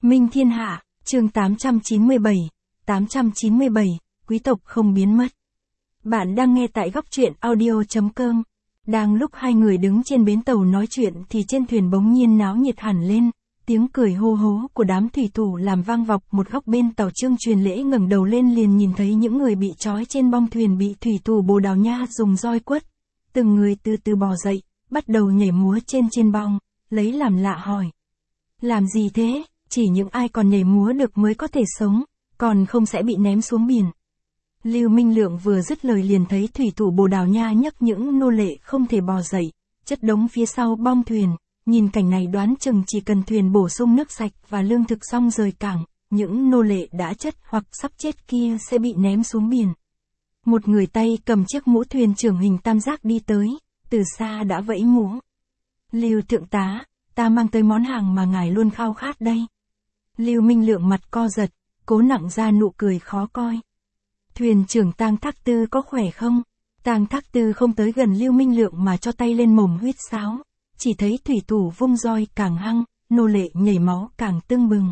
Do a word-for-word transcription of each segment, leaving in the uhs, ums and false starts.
Minh Thiên Hạ, chương tám trăm chín mươi bảy, tám trăm chín mươi bảy, quý tộc không biến mất. Bạn đang nghe tại góc truyện audio chấm com. Đang lúc hai người đứng trên bến tàu nói chuyện thì trên thuyền bỗng nhiên náo nhiệt hẳn lên, tiếng cười hô hố của đám thủy thủ làm vang vọng một góc bên tàu. Trương Truyền Lễ ngẩng đầu lên liền nhìn thấy những người bị trói trên bong thuyền bị thủy thủ Bồ Đào Nha dùng roi quất. Từng người từ từ bò dậy, bắt đầu nhảy múa trên trên bong, lấy làm lạ hỏi. Làm gì thế? Chỉ những ai còn nhảy múa được mới có thể sống, còn không sẽ bị ném xuống biển. Lưu Minh Lượng vừa dứt lời liền thấy thủy thủ Bồ Đào Nha nhấc những nô lệ không thể bò dậy, chất đống phía sau bong thuyền. Nhìn cảnh này đoán chừng chỉ cần thuyền bổ sung nước sạch và lương thực xong rời cảng, những nô lệ đã chết hoặc sắp chết kia sẽ bị ném xuống biển. Một người tay cầm chiếc mũ thuyền trưởng hình tam giác đi tới, từ xa đã vẫy mũ. Lưu thượng tá, ta mang tới món hàng mà ngài luôn khao khát đây. Lưu Minh Lượng mặt co giật, cố nặng ra nụ cười khó coi. Thuyền trưởng Tang Thác Tư có khỏe không? Tang Thác Tư không tới gần Lưu Minh Lượng mà cho tay lên mồm huýt sáo. Chỉ thấy thủy thủ vung roi càng hăng, nô lệ nhảy máu càng tưng bừng.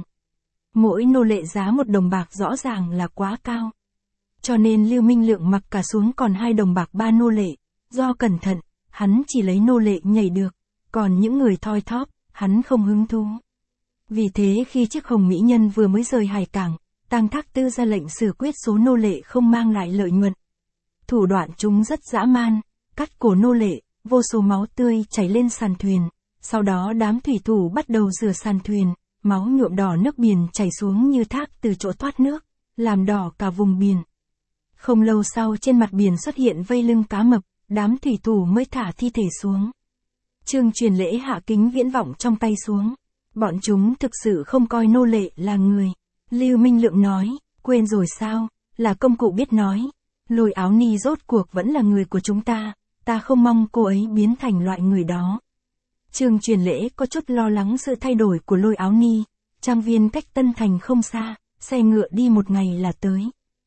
Mỗi nô lệ giá một đồng bạc rõ ràng là quá cao. Cho nên Lưu Minh Lượng mặc cả xuống còn hai đồng bạc ba nô lệ. Do cẩn thận, hắn chỉ lấy nô lệ nhảy được, còn những người thoi thóp, hắn không hứng thú. Vì thế khi chiếc hồng mỹ nhân vừa mới rời hải cảng, Tang Thác Tư ra lệnh xử quyết số nô lệ không mang lại lợi nhuận. Thủ đoạn chúng rất dã man, cắt cổ nô lệ, vô số máu tươi chảy lên sàn thuyền. Sau đó đám thủy thủ bắt đầu rửa sàn thuyền, máu nhuộm đỏ nước biển chảy xuống như thác từ chỗ thoát nước, làm đỏ cả vùng biển. Không lâu sau trên mặt biển xuất hiện vây lưng cá mập, đám thủy thủ mới thả thi thể xuống. Trương Truyền Lễ hạ kính viễn vọng trong tay xuống. Bọn chúng thực sự không coi nô lệ là người. Lưu Minh Lượng nói, quên rồi sao, là công cụ biết nói. Lôi Áo Ni rốt cuộc vẫn là người của chúng ta, ta không mong cô ấy biến thành loại người đó. Trương Truyền Lễ có chút lo lắng sự thay đổi của Lôi Áo Ni. Trang viên cách Tân Thành không xa, xe ngựa đi một ngày là tới.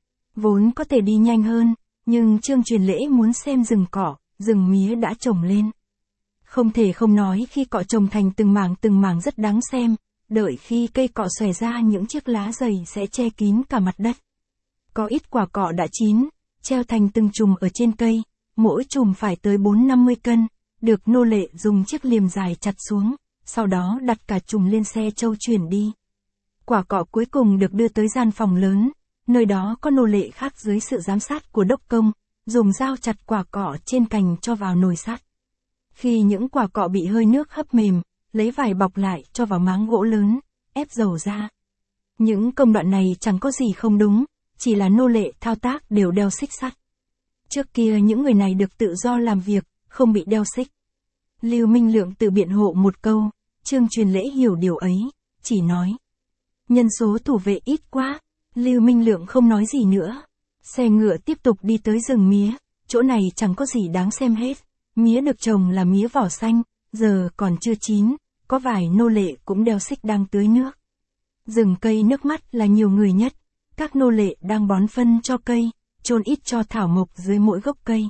Vốn có thể đi nhanh hơn, nhưng Trương Truyền Lễ muốn xem rừng cỏ, rừng mía đã trồng lên. Không thể không nói khi cọ trồng thành từng mảng từng mảng rất đáng xem, đợi khi cây cọ xòe ra những chiếc lá dày sẽ che kín cả mặt đất. Có ít quả cọ đã chín, treo thành từng chùm ở trên cây, mỗi chùm phải tới bốn năm mươi cân, được nô lệ dùng chiếc liềm dài chặt xuống, sau đó đặt cả chùm lên xe trâu chuyển đi. Quả cọ cuối cùng được đưa tới gian phòng lớn, nơi đó có nô lệ khác dưới sự giám sát của đốc công, dùng dao chặt quả cọ trên cành cho vào nồi sắt. Khi những quả cọ bị hơi nước hấp mềm, lấy vải bọc lại cho vào máng gỗ lớn, ép dầu ra. Những công đoạn này chẳng có gì không đúng, chỉ là nô lệ thao tác đều đeo xích sắt. Trước kia những người này được tự do làm việc, không bị đeo xích. Lưu Minh Lượng tự biện hộ một câu, Trương Truyền Lễ hiểu điều ấy, chỉ nói. Nhân số thủ vệ ít quá, Lưu Minh Lượng không nói gì nữa. Xe ngựa tiếp tục đi tới rừng mía, chỗ này chẳng có gì đáng xem hết. Mía được trồng là mía vỏ xanh, giờ còn chưa chín, có vài nô lệ cũng đeo xích đang tưới nước. Rừng cây nước mắt là nhiều người nhất, các nô lệ đang bón phân cho cây, chôn ít cho thảo mộc dưới mỗi gốc cây.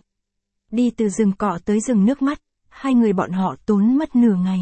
Đi từ rừng cọ tới rừng nước mắt, hai người bọn họ tốn mất nửa ngày.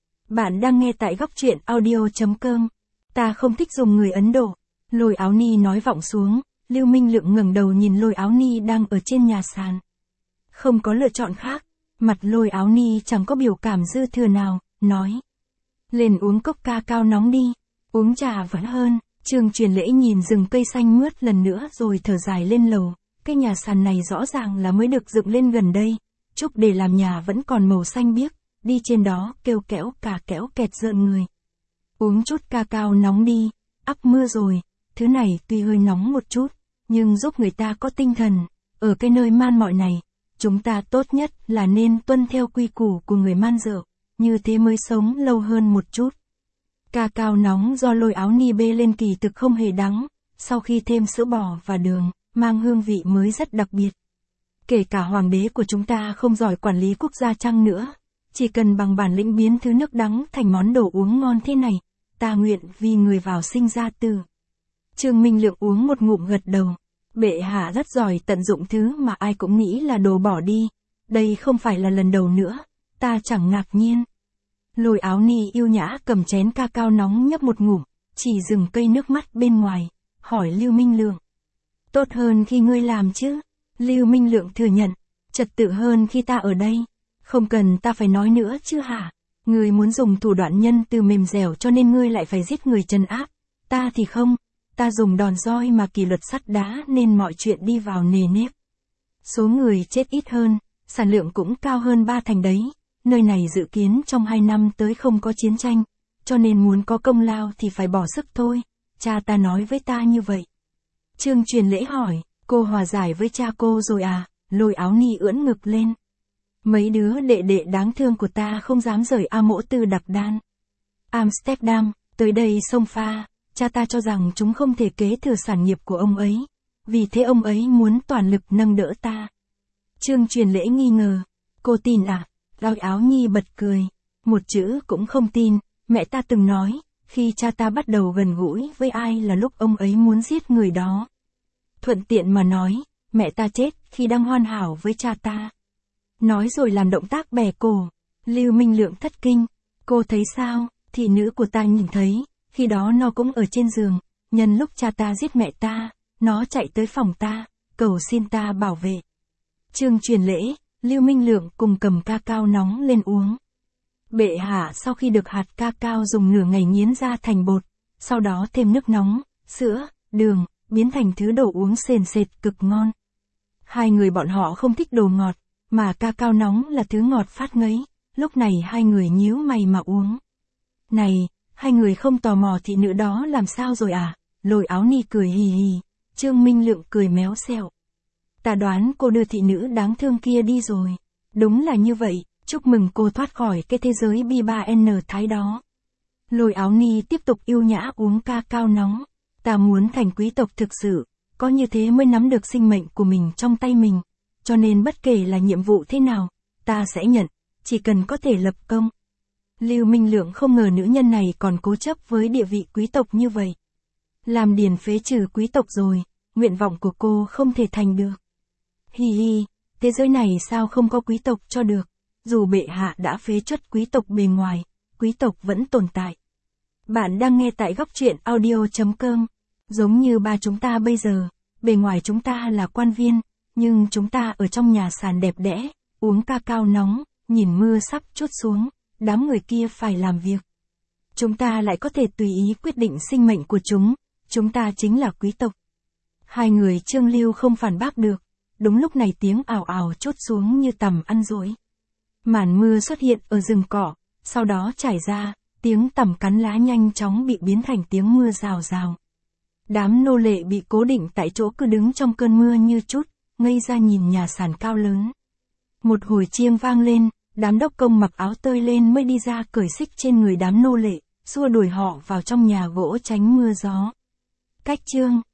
Bạn đang nghe tại góc truyện audio chấm com. Ta không thích dùng người Ấn Độ. Lôi Áo Ni nói vọng xuống, Lưu Minh Lượng ngẩng đầu nhìn Lôi Áo Ni đang ở trên nhà sàn. Không có lựa chọn khác, mặt Lôi Áo Ni chẳng có biểu cảm dư thừa nào, nói. Lên uống cốc ca cao nóng đi, uống trà vẫn hơn. Trương Truyền Lễ nhìn rừng cây xanh mướt lần nữa rồi thở dài lên lầu, cái nhà sàn này rõ ràng là mới được dựng lên gần đây, trúc để làm nhà vẫn còn màu xanh biếc, đi trên đó kêu kẽo cả kẽo kẹt rợn người. Uống chút ca cao nóng đi, ắp mưa rồi, thứ này tuy hơi nóng một chút, nhưng giúp người ta có tinh thần, ở cái nơi man mọi này. Chúng ta tốt nhất là nên tuân theo quy củ của người man rượu, như thế mới sống lâu hơn một chút. Ca cao nóng do Lôi Áo Ni bê lên kỳ thực không hề đắng, sau khi thêm sữa bò và đường, mang hương vị mới rất đặc biệt. Kể cả hoàng đế của chúng ta không giỏi quản lý quốc gia chăng nữa, chỉ cần bằng bản lĩnh biến thứ nước đắng thành món đồ uống ngon thế này, ta nguyện vì người vào sinh ra tử. Trương Minh Lượng uống một ngụm gật đầu. Bệ hạ rất giỏi tận dụng thứ mà ai cũng nghĩ là đồ bỏ đi. Đây không phải là lần đầu nữa, ta chẳng ngạc nhiên. Lôi Áo Ni yêu nhã cầm chén ca cao nóng nhấp một ngụm, chỉ dừng cây nước mắt bên ngoài, hỏi Lưu Minh Lượng. Tốt hơn khi ngươi làm chứ? Lưu Minh Lượng thừa nhận, trật tự hơn khi ta ở đây. Không cần ta phải nói nữa chứ hả? Ngươi muốn dùng thủ đoạn nhân từ mềm dẻo cho nên ngươi lại phải giết người trấn áp. Ta thì không, ta dùng đòn roi mà kỷ luật sắt đá nên mọi chuyện đi vào nề nếp. Số người chết ít hơn, sản lượng cũng cao hơn ba thành đấy. Nơi này dự kiến trong hai năm tới không có chiến tranh, cho nên muốn có công lao thì phải bỏ sức thôi. Cha ta nói với ta như vậy. Trương Truyền Lễ hỏi, cô hòa giải với cha cô rồi à? Lôi Áo Ni ưỡn ngực lên. Mấy đứa đệ đệ đáng thương của ta không dám rời A Mỗ Tư Đặc Đan. Amsterdam, tới đây sông pha, cha ta cho rằng chúng không thể kế thừa sản nghiệp của ông ấy. Vì thế ông ấy muốn toàn lực nâng đỡ ta. Trương Truyền Lễ nghi ngờ, cô tin à? Lôi Áo Nhi bật cười, một chữ cũng không tin, mẹ ta từng nói, khi cha ta bắt đầu gần gũi với ai là lúc ông ấy muốn giết người đó. Thuận tiện mà nói, mẹ ta chết khi đang hoàn hảo với cha ta. Nói rồi làm động tác bẻ cổ. Lưu Minh Lượng thất kinh, cô thấy sao? Thị nữ của ta nhìn thấy, khi đó nó cũng ở trên giường, nhân lúc cha ta giết mẹ ta, nó chạy tới phòng ta, cầu xin ta bảo vệ. Trương Truyền Lễ, Lưu Minh Lượng cùng cầm ca cao nóng lên uống. Bệ hạ sau khi được hạt ca cao dùng nửa ngày nghiến ra thành bột, sau đó thêm nước nóng, sữa, đường, biến thành thứ đồ uống sền sệt cực ngon. Hai người bọn họ không thích đồ ngọt, mà ca cao nóng là thứ ngọt phát ngấy, lúc này hai người nhíu mày mà uống. Này, hai người không tò mò thị nữ đó làm sao rồi à? Lôi Áo Ni cười hì hì, Trương Minh Lượng cười méo xẹo. Ta đoán cô đưa thị nữ đáng thương kia đi rồi. Đúng là như vậy, chúc mừng cô thoát khỏi cái thế giới B ba N thái đó. Lôi Áo Ni tiếp tục yêu nhã uống ca cao nóng. Ta muốn thành quý tộc thực sự, có như thế mới nắm được sinh mệnh của mình trong tay mình. Cho nên bất kể là nhiệm vụ thế nào, ta sẽ nhận, chỉ cần có thể lập công. Lưu Minh Lượng không ngờ nữ nhân này còn cố chấp với địa vị quý tộc như vậy. Làm điền phế trừ quý tộc rồi, nguyện vọng của cô không thể thành được. Hi hi, thế giới này sao không có quý tộc cho được, dù bệ hạ đã phế truất quý tộc bề ngoài, quý tộc vẫn tồn tại. Bạn đang nghe tại góc truyện audio chấm com. Giống như ba chúng ta bây giờ, bề ngoài chúng ta là quan viên, nhưng chúng ta ở trong nhà sàn đẹp đẽ, uống ca cao nóng, nhìn mưa sắp trút xuống, đám người kia phải làm việc. Chúng ta lại có thể tùy ý quyết định sinh mệnh của chúng, chúng ta chính là quý tộc. Hai người Trương Lưu không phản bác được, đúng lúc này tiếng ào ào trút xuống như tầm ăn dối. Màn mưa xuất hiện ở rừng cỏ, sau đó trải ra, tiếng tằm cắn lá nhanh chóng bị biến thành tiếng mưa rào rào. Đám nô lệ bị cố định tại chỗ cứ đứng trong cơn mưa như chút, ngây ra nhìn nhà sàn cao lớn. Một hồi chiêng vang lên, đám đốc công mặc áo tơi lên mới đi ra cởi xích trên người đám nô lệ, xua đuổi họ vào trong nhà gỗ tránh mưa gió. Cách chương